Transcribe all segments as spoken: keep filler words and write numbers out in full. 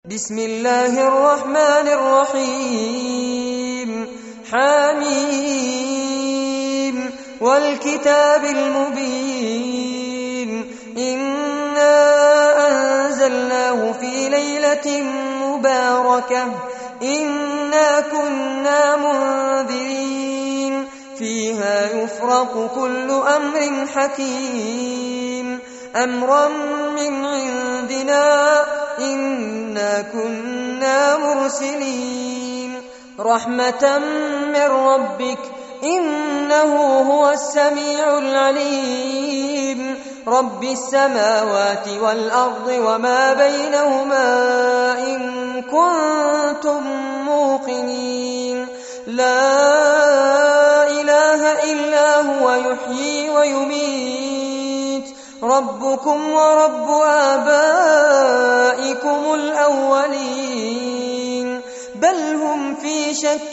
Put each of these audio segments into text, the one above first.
بسم الله الرحمن الرحيم حميم والكتاب المبين إنا أنزلناه في ليلة مباركة إنا كنا منذرين فيها يفرق كل أمر حكيم أمرا من عندنا إنا كنا مرسلين رحمة من ربك إنه هو السميع العليم رب السماوات والأرض وما بينهما إن كنتم موقنين لا إله إلا هو يحيي ويميت ربكم ورب آبائكم الأولين بل هم في شك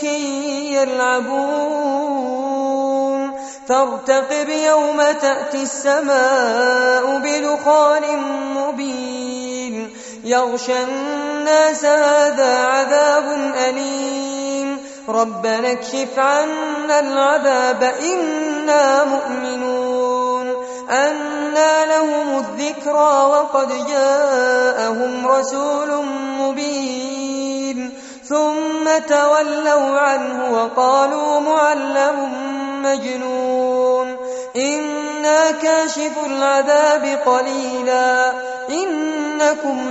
يلعبون فارتقب يوم تأتي السماء بدخان مبين يغشى الناس هذا عذاب أليم ربنا اكشف عنا العذاب إنا مؤمنون أنى لهم الذكرى وقد جاءهم رسول مبين ثم تولوا عنه وقالوا معلم مجنون إنا كاشف العذاب قليلا إنكم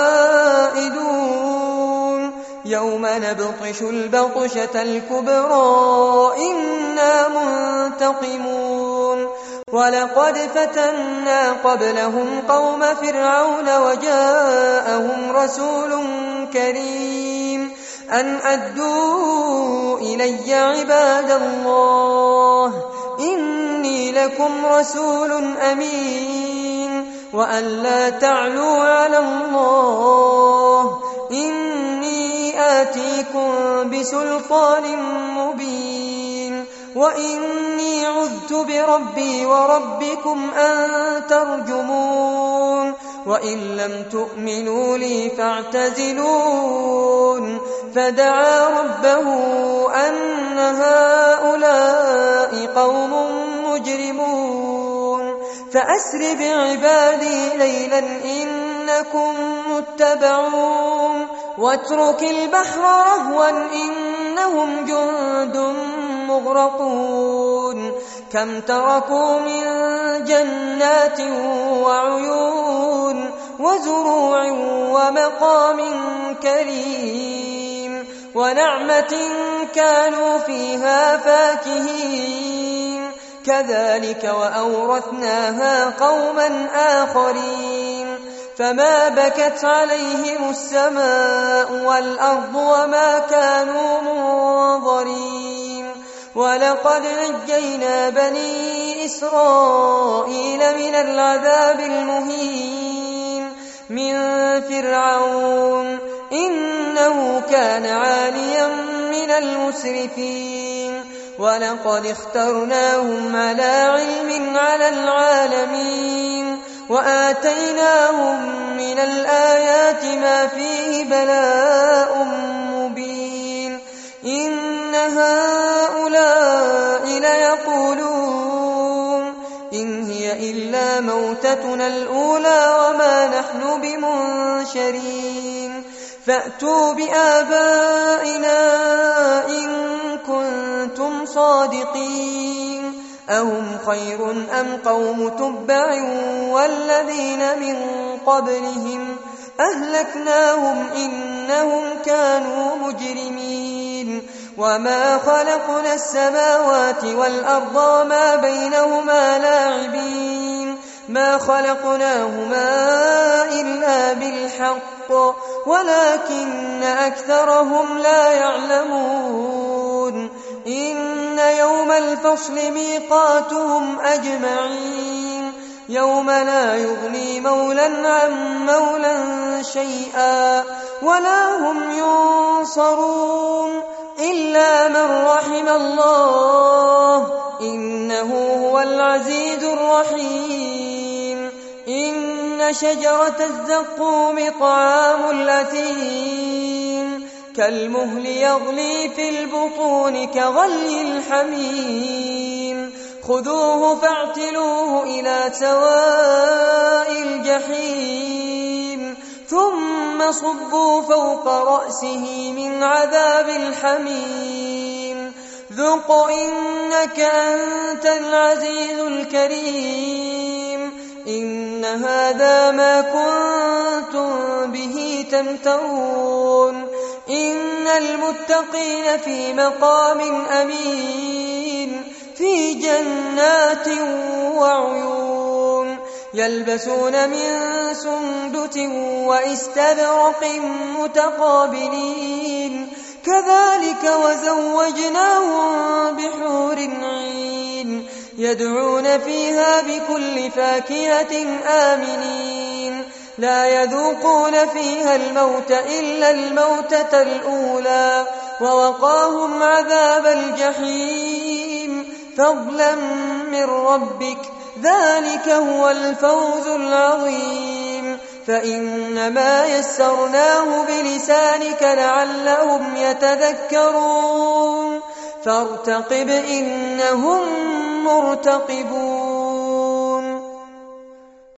عائدون يوم نبطش البطشة الكبرى إنا منتقمون ولقد فتنا قبلهم قوم فرعون وجاءهم رسول كريم أن أدوا إلي عباد الله إني لكم رسول أمين وأن لا تعلوا على الله إني آتيكم بسلطان مبين وإني عذت بربي وربكم أن ترجمون وإن لم تؤمنوا لي فاعتزلون فدعا ربه أن هؤلاء قوم مجرمون فأسر بعبادي ليلا إنكم متبعون واترك البحر رهوا إنهم جند مغرقون كم تركوا من جنات وعيون وزروع ومقام كريم ونعمة كانوا فيها فاكهين كذلك وأورثناها قوما آخرين فما بكت عليهم السماء والأرض وما كانوا منظرين ولقد نجينا بني إسرائيل من العذاب المهين من فرعون إنه كان عاليا من المسرفين ولقد اخترناهم على علم على العالمين وآتيناهم من الآيات ما فيه بلاء مبين إن هؤلاء ليقولون إن هي إلا موتتنا الأولى وما نحن بمنشرين فأتوا بآبائنا إن كنتم صادقين أهم خير أم قوم تبع والذين من قبلهم أهلكناهم إنهم كانوا مجرمين وما خلقنا السماوات والأرض وما بينهما لاعبين ما خلقناهما إلا بالحق ولكن أكثرهم لا يعلمون إن يوم الفصل ميقاتهم أجمعين يوم لا يغني مولا عن مولا شيئا ولا هم ينصرون إلا من رحم الله إنه هو العزيز الرحيم إن إن شجرة الزقوم طعام الأثيم كالمهل يغلي في البطون كغلي الحميم خذوه فاعتلوه إلى سواء الجحيم ثم صبوا فوق رأسه من عذاب الحميم ذق إنك أنت العزيز الكريم إن هذا ما كنتم به تمترون إن المتقين في مقام أمين في جنات وعيون يلبسون من سندس وإستبرق متقابلين كذلك وزوجناهم بحور عين يدعون فيها بكل فاكهة آمنين لا يذوقون فيها الموت إلا الموتة الأولى ووقاهم عذاب الجحيم فضلا من ربك ذلك هو الفوز العظيم فإنما يسرناه بلسانك لعلهم يتذكرون فارتقب إنهم مرتقبون